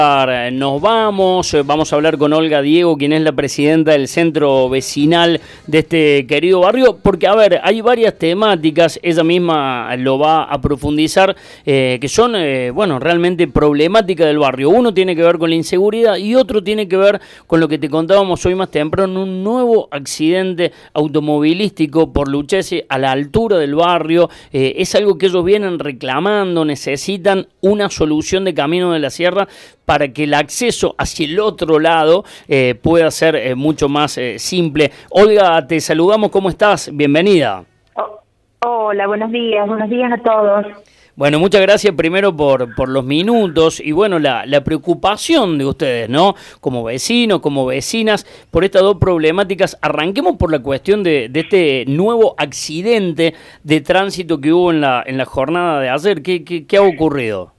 Nos vamos a hablar con Olga Diego, quien es la presidenta del centro vecinal de este querido barrio, porque, a ver, hay varias temáticas, ella misma lo va a profundizar, que son, realmente problemáticas del barrio. Uno tiene que ver con la inseguridad y otro tiene que ver con lo que te contábamos hoy más temprano, un nuevo accidente automovilístico por Lucchesi a la altura del barrio. Es algo que ellos vienen reclamando, necesitan una solución de Camino de la Sierra para que el acceso hacia el otro lado pueda ser mucho más simple. Olga, te saludamos, ¿cómo estás? Bienvenida. Hola, buenos días a todos. Bueno, muchas gracias primero por los minutos y bueno, la preocupación de ustedes, ¿no? Como vecinos, como vecinas, por estas dos problemáticas. Arranquemos por la cuestión de este nuevo accidente de tránsito que hubo en la jornada de ayer. ¿Qué ha ocurrido?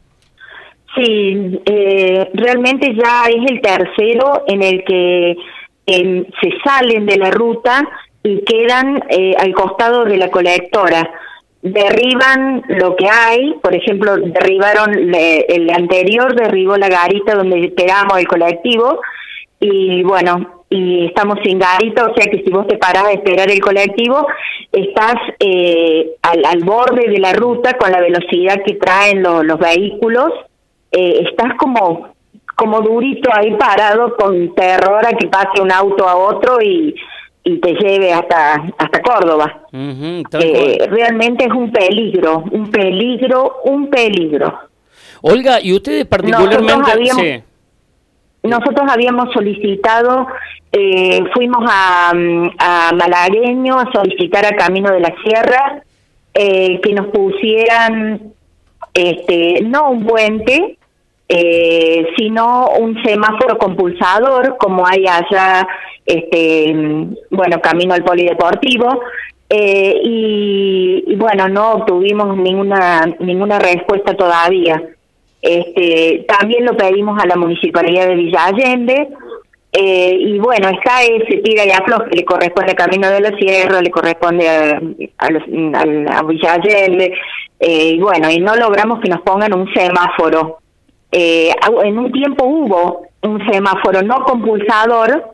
Sí, realmente ya es el tercero en el que se salen de la ruta y quedan al costado de la colectora. Derriban lo que hay, por ejemplo, el anterior derribó la garita donde esperábamos el colectivo y bueno, y estamos sin garita, o sea que si vos te parás a esperar el colectivo, estás al borde de la ruta con la velocidad que traen los vehículos. Estás como durito ahí parado con terror a que pase un auto a otro y te lleve hasta Córdoba. Realmente es un peligro. Olga, y ustedes particularmente... Nosotros habíamos solicitado, fuimos a Malagueño a solicitar a Camino de la Sierra que nos pusieran no un puente, sino un semáforo compulsador, como hay allá, camino al polideportivo, y bueno, no obtuvimos ninguna respuesta todavía. También lo pedimos a la Municipalidad de Villa Allende, y bueno, está ese tira y afloje, le corresponde a Camino de la Sierra, le corresponde a Villa Allende, y bueno, y no logramos que nos pongan un semáforo. En un tiempo hubo un semáforo no compulsador,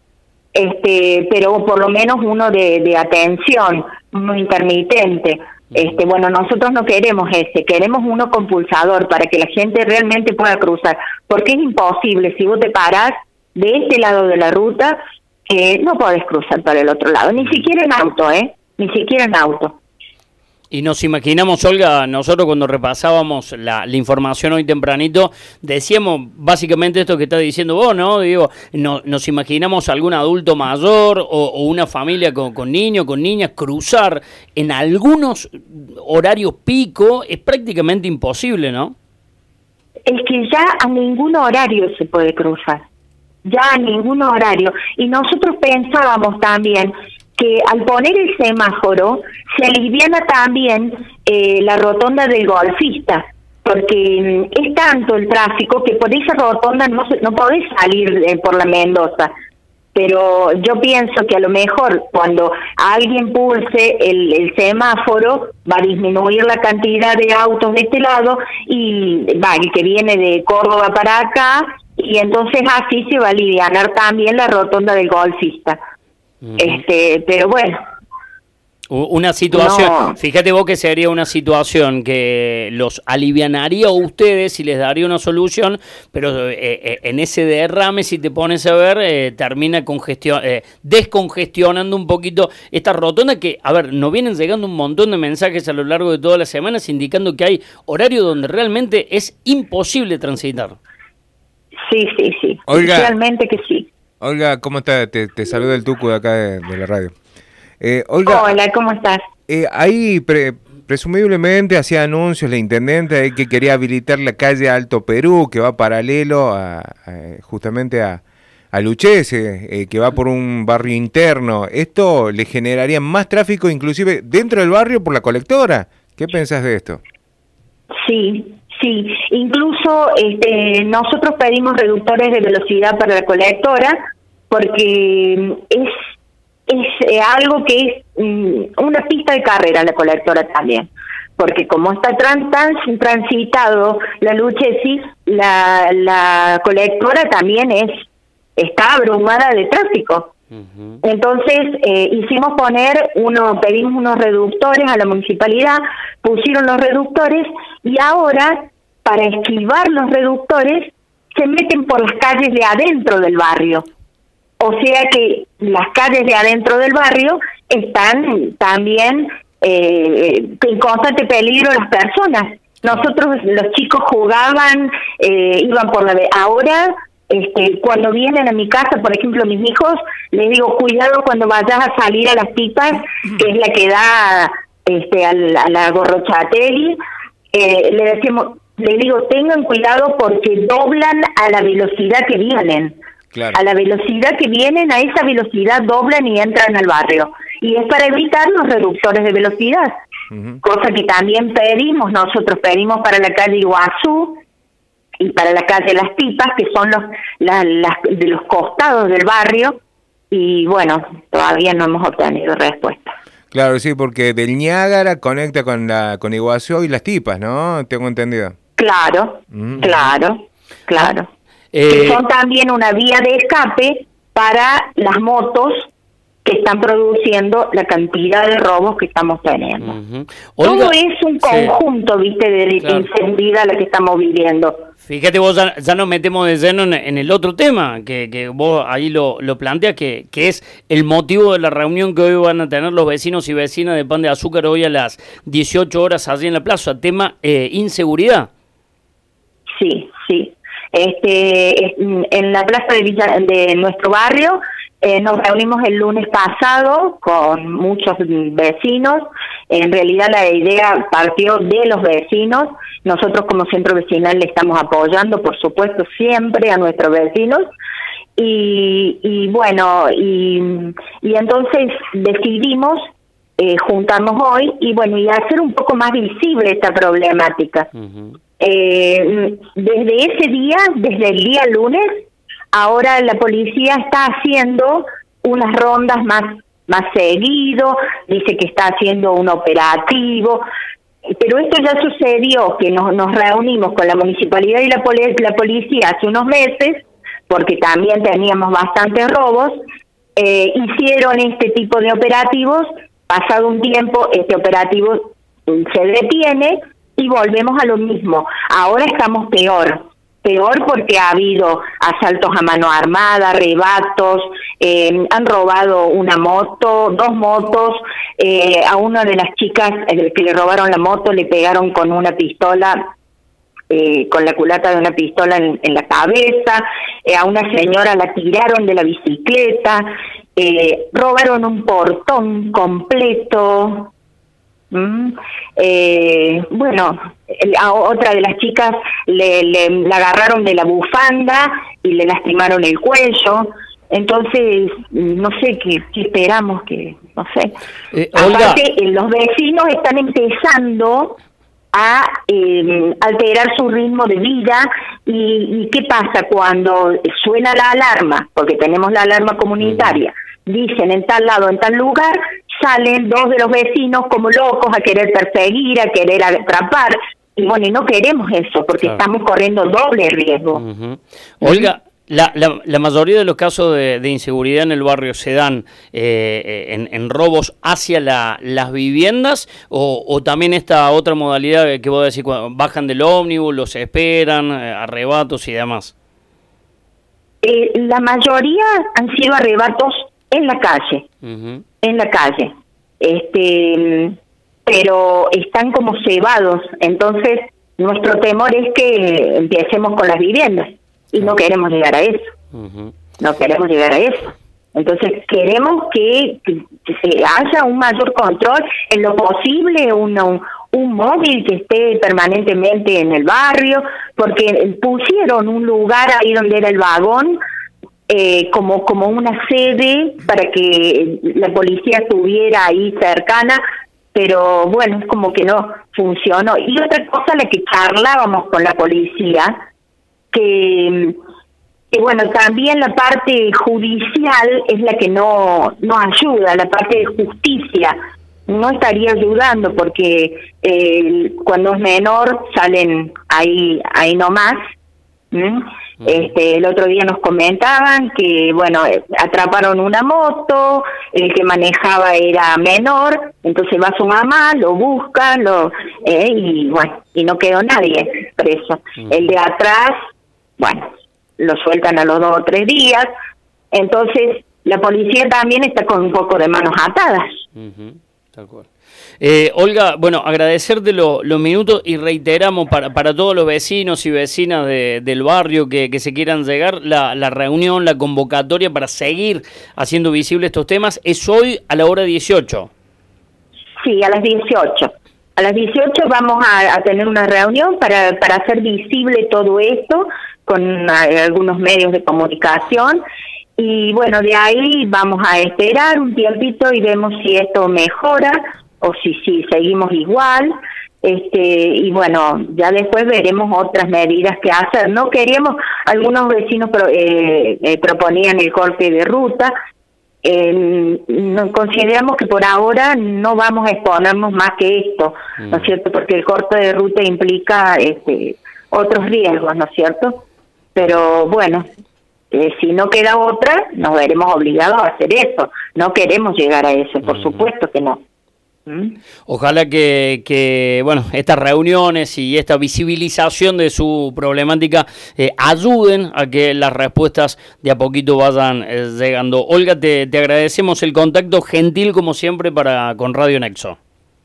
pero por lo menos uno de atención, uno intermitente. Bueno, nosotros no queremos ese, queremos uno compulsador para que la gente realmente pueda cruzar, porque es imposible, si vos te parás de este lado de la ruta, no podés cruzar para el otro lado, ni siquiera en auto, ni siquiera en auto. Y nos imaginamos, Olga, nosotros cuando repasábamos la información hoy tempranito, decíamos básicamente esto que estás diciendo vos, ¿no? Digo, nos imaginamos algún adulto mayor o una familia con niños, con niñas, cruzar en algunos horarios pico es prácticamente imposible, ¿no? Es que ya a ningún horario se puede cruzar, ya a ningún horario. Y nosotros pensábamos también que al poner el semáforo se aliviana también la rotonda del golfista, porque es tanto el tráfico que por esa rotonda no podés salir por la Mendoza. Pero yo pienso que a lo mejor cuando alguien pulse el semáforo va a disminuir la cantidad de autos de este lado y el que viene de Córdoba para acá, y entonces así se va a alivianar también la rotonda del golfista. Pero bueno, una situación, fíjate vos que sería una situación que los alivianaría a ustedes y les daría una solución, pero en ese derrame, si te pones a ver, termina descongestionando un poquito esta rotonda que, a ver, nos vienen llegando un montón de mensajes a lo largo de todas las semanas indicando que hay horarios donde realmente es imposible transitar. Sí, Olga, realmente que sí. Olga, ¿cómo estás? Te saluda el Tucu de acá de la radio. Olga, hola, ¿cómo estás? Ahí presumiblemente hacía anuncios la intendente que quería habilitar la calle Alto Perú, que va paralelo justamente a Lucchesi, que va por un barrio interno. ¿Esto le generaría más tráfico inclusive dentro del barrio por la colectora? ¿Qué pensás de esto? Sí, incluso nosotros pedimos reductores de velocidad para la colectora porque es algo que es una pista de carrera la colectora también, porque como está tan transitado la Lucchesi, la colectora también está abrumada de tráfico. Entonces pedimos unos reductores a la municipalidad, pusieron los reductores y ahora para esquivar los reductores se meten por las calles de adentro del barrio. O sea que las calles de adentro del barrio están también en constante peligro las personas. Nosotros, los chicos jugaban, iban por ahora, cuando vienen a mi casa, por ejemplo, mis hijos, les digo, cuidado cuando vayas a salir a las pipas, que es la que da a la Gorrochatelli, les digo, tengan cuidado porque doblan a la velocidad que vienen. Claro. A la velocidad que vienen, a esa velocidad doblan y entran al barrio. Y es para evitar los reductores de velocidad. Cosa que también nosotros pedimos para la calle Iguazú y para la calle Las Pipas, que son de los costados del barrio, y bueno, todavía no hemos obtenido respuesta. Claro, sí, porque del Niágara conecta con Iguazú y Las Tipas, ¿no? Tengo entendido. Claro, claro. Que son también una vía de escape para las motos que están produciendo la cantidad de robos que estamos teniendo. Olga, todo es un conjunto, viste, de inseguridad la que estamos viviendo. Fíjate vos, ya nos metemos de lleno en el otro tema, que vos ahí lo planteas, que es el motivo de la reunión que hoy van a tener los vecinos y vecinas de Pan de Azúcar hoy a las 18 horas allí en la plaza, tema inseguridad. Sí. En la plaza de nuestro barrio nos reunimos el lunes pasado con muchos vecinos. En realidad la idea partió de los vecinos. Nosotros como centro vecinal le estamos apoyando, por supuesto, siempre a nuestros vecinos. Y entonces decidimos juntarnos hoy y hacer un poco más visible esta problemática. Desde ese día, desde el día lunes, ahora la policía está haciendo unas rondas más seguido, dice que está haciendo un operativo, pero esto ya sucedió, que nos reunimos con la municipalidad y la policía hace unos meses, porque también teníamos bastantes robos, hicieron este tipo de operativos, pasado un tiempo este operativo se detiene y volvemos a lo mismo. Ahora estamos peor porque ha habido asaltos a mano armada, arrebatos, han robado dos motos, a una de las chicas que le robaron la moto le pegaron con una pistola, con la culata de una pistola en la cabeza, a una señora la tiraron de la bicicleta, robaron un portón completo. A otra de las chicas la agarraron de la bufanda y le lastimaron el cuello. Entonces, no sé qué esperamos, no sé. Aparte, los vecinos están empezando a alterar su ritmo de vida. ¿Y qué pasa cuando suena la alarma? Porque tenemos la alarma comunitaria. Dicen en tal lado, en tal lugar, salen dos de los vecinos como locos a querer perseguir, a querer atrapar. Y no queremos eso, porque estamos corriendo doble riesgo. Olga, la mayoría de los casos de inseguridad en el barrio se dan en robos hacia las viviendas o también esta otra modalidad que vos decís, cuando bajan del ómnibus, los esperan, arrebatos y demás. La mayoría han sido arrebatos en la calle, pero están como cebados, entonces nuestro temor es que empecemos con las viviendas y no queremos llegar a eso. Entonces queremos que se haya un mayor control, en lo posible un móvil que esté permanentemente en el barrio, porque pusieron un lugar ahí donde era el vagón, como una sede para que la policía estuviera ahí cercana, pero es como que no funcionó. Y otra cosa, la que charlábamos con la policía, que también la parte judicial es la que no ayuda, la parte de justicia, no estaría ayudando, porque cuando es menor salen ahí nomás. El otro día nos comentaban que, bueno, atraparon una moto, el que manejaba era menor, entonces va su mamá, lo busca, y bueno, y no quedó nadie preso. El de atrás, bueno, lo sueltan a los 2 o 3 días, entonces la policía también está con un poco de manos atadas. Tal cual. Olga, bueno, agradecerte los minutos y reiteramos para todos los vecinos y vecinas del barrio que se quieran llegar, la reunión, la convocatoria para seguir haciendo visibles estos temas es hoy a la hora 18. Sí, a las 18. A las 18 vamos a tener una reunión para hacer visible todo esto con algunos medios de comunicación. Y bueno, de ahí vamos a esperar un tiempito y vemos si esto mejora o si seguimos igual. Y bueno, ya después veremos otras medidas que hacer. No queríamos, algunos vecinos proponían el corte de ruta. Consideramos que por ahora no vamos a exponernos más que esto, ¿no es cierto? Porque el corte de ruta implica otros riesgos, ¿no es cierto? Pero bueno, si no queda otra, nos veremos obligados a hacer eso. No queremos llegar a eso, por supuesto que no. Ojalá que bueno, estas reuniones y esta visibilización de su problemática ayuden a que las respuestas de a poquito vayan llegando. Olga, te agradecemos el contacto gentil como siempre con Radio Nexo.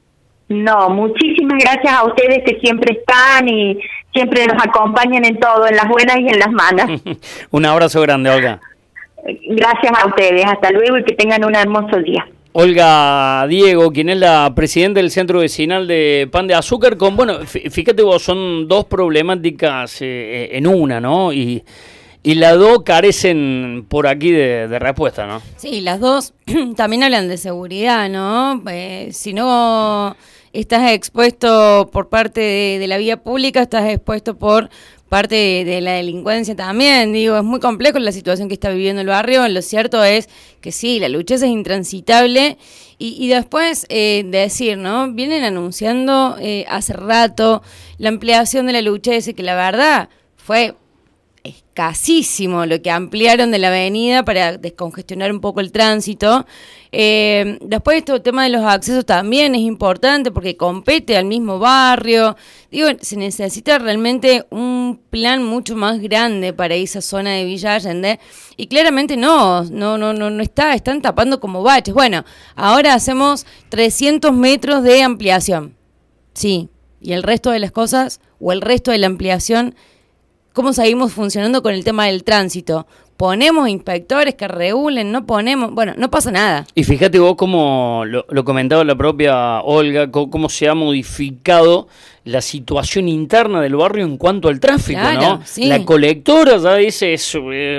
No, muchísimas gracias a ustedes que siempre están y siempre nos acompañan en todo, en las buenas y en las malas. Un abrazo grande, Olga. Gracias a ustedes, hasta luego y que tengan un hermoso día. Olga Diego, quien es la presidenta del Centro Vecinal de Pan de Azúcar, bueno, fíjate vos, son dos problemáticas en una, ¿no? Y las dos carecen por aquí de respuesta, ¿no? Sí, las dos también hablan de seguridad, ¿no? Si no estás expuesto por parte de la vía pública, estás expuesto por parte de la delincuencia también. Digo, es muy complejo la situación que está viviendo el barrio. Lo cierto es que sí, la Luchese es intransitable. Y después decir, ¿no? Vienen anunciando hace rato la ampliación de la Luchese, que la verdad fue escasísimo lo que ampliaron de la avenida para descongestionar un poco el tránsito. Después el tema de los accesos también es importante porque compete al mismo barrio. Digo, se necesita realmente un plan mucho más grande para esa zona de Villa Allende y claramente no están tapando como baches. Bueno, ahora hacemos 300 metros de ampliación. Sí, y el resto de las cosas o el resto de la ampliación, ¿cómo seguimos funcionando con el tema del tránsito? ¿Ponemos inspectores que regulen? ¿No ponemos? Bueno, no pasa nada. Y fíjate vos cómo lo comentaba la propia Olga, cómo se ha modificado la situación interna del barrio en cuanto al tráfico, claro, ¿no? Sí. La colectora ya dice es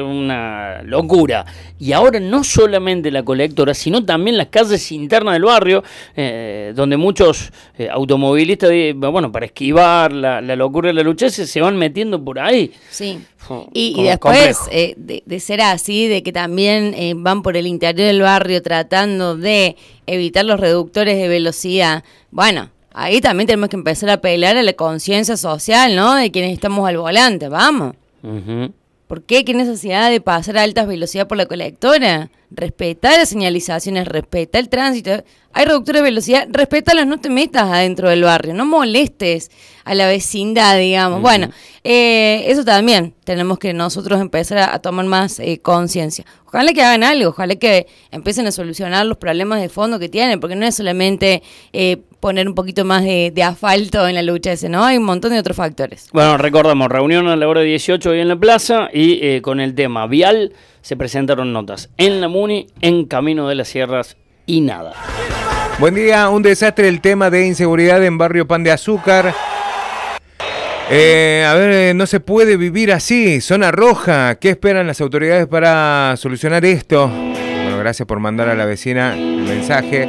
una locura. Y ahora no solamente la colectora, sino también las calles internas del barrio, donde muchos automovilistas, bueno, para esquivar la locura de la lucha, se van metiendo por ahí. Sí. Y después de ser así, de que también van por el interior del barrio tratando de evitar los reductores de velocidad, bueno, ahí también tenemos que empezar a apelar a la conciencia social, ¿no? De quienes estamos al volante, vamos. ¿Por qué? ¿Qué necesidad de pasar a altas velocidades por la colectora? Respeta las señalizaciones, respeta el tránsito. Hay reductores de velocidad, respétalos, no te metas adentro del barrio, no molestes a la vecindad, digamos. Bueno, eso también tenemos que nosotros empezar a tomar más conciencia. Ojalá que hagan algo, ojalá que empiecen a solucionar los problemas de fondo que tienen, porque no es solamente poner un poquito más de asfalto en la lucha ese, ¿no? Hay un montón de otros factores. Bueno, recordamos, reunión a la hora 18 hoy en la plaza y con el tema vial se presentaron notas en la Muni, en Camino de las Sierras y nada. Buen día, un desastre el tema de inseguridad en barrio Pan de Azúcar. No se puede vivir así, zona roja. ¿Qué esperan las autoridades para solucionar esto? Bueno, gracias por mandar a la vecina el mensaje.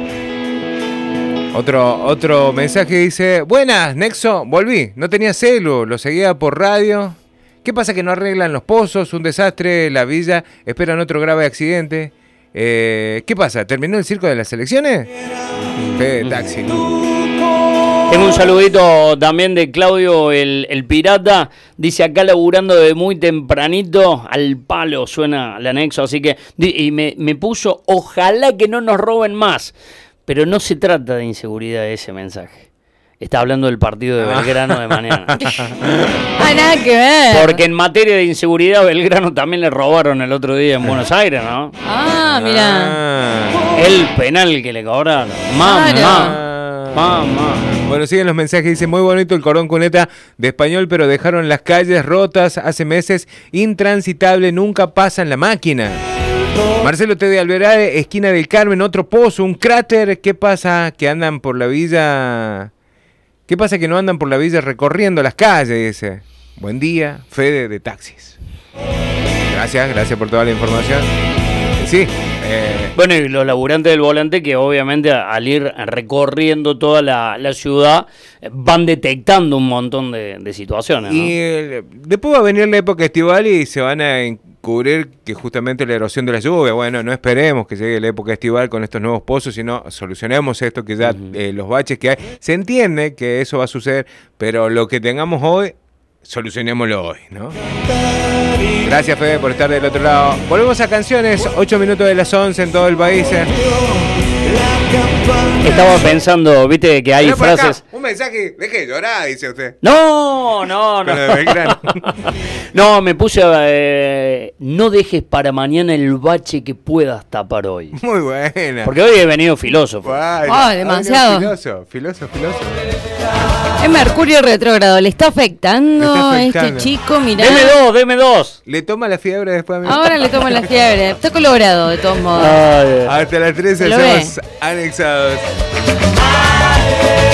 Otro mensaje dice: buenas, Nexo, volví, no tenía celu, lo seguía por radio. ¿Qué pasa que no arreglan los pozos? Un desastre, la villa, esperan otro grave accidente. ¿Qué pasa? ¿Terminó el circo de las elecciones? Fede de taxi. Tengo un saludito también de Claudio el Pirata. Dice acá laburando de muy tempranito, al palo suena el anexo. Así que, y me puso, ojalá que no nos roben más. Pero no se trata de inseguridad ese mensaje. Está hablando del partido de Belgrano de mañana. Nada que ver. Porque en materia de inseguridad, Belgrano también le robaron el otro día en Buenos Aires, ¿no? Mira. El penal que le cobraron. Mamá. Bueno, siguen los mensajes. Dice, muy bonito el cordón cuneta de Español, pero dejaron las calles rotas hace meses, intransitable, nunca pasan la máquina. Marcelo T. de Alverade, esquina del Carmen, otro pozo, un cráter. ¿Qué pasa que andan por la villa? ¿Qué pasa que no andan por la villa recorriendo las calles? Dice. Buen día, Fede de taxis. Gracias por toda la información. Sí. Bueno, y los laburantes del volante que obviamente al ir recorriendo toda la ciudad van detectando un montón de situaciones, ¿no? Y después va a venir la época estival y se van a cubrir que justamente la erosión de la lluvia. Bueno, no esperemos que llegue la época estival con estos nuevos pozos, sino solucionemos esto que ya los baches que hay. Se entiende que eso va a suceder, pero lo que tengamos hoy, solucionémoslo hoy, ¿no? Gracias, Fede, por estar del otro lado. Volvemos a canciones, 8 minutos de las 11 en todo el país. Estaba pensando, viste que hay frases... Un mensaje, deje de llorar, dice usted. No. No, me puse no dejes para mañana el bache que puedas tapar hoy. Muy buena. Porque hoy he venido filósofo. Demasiado. Filoso. Es Mercurio retrógrado, le está afectando a este chico, mirá. Deme dos. Le toma la fiebre después a mí. Ahora le toma la fiebre. Está colorado de todos modos. Hasta las 13 somos anexados.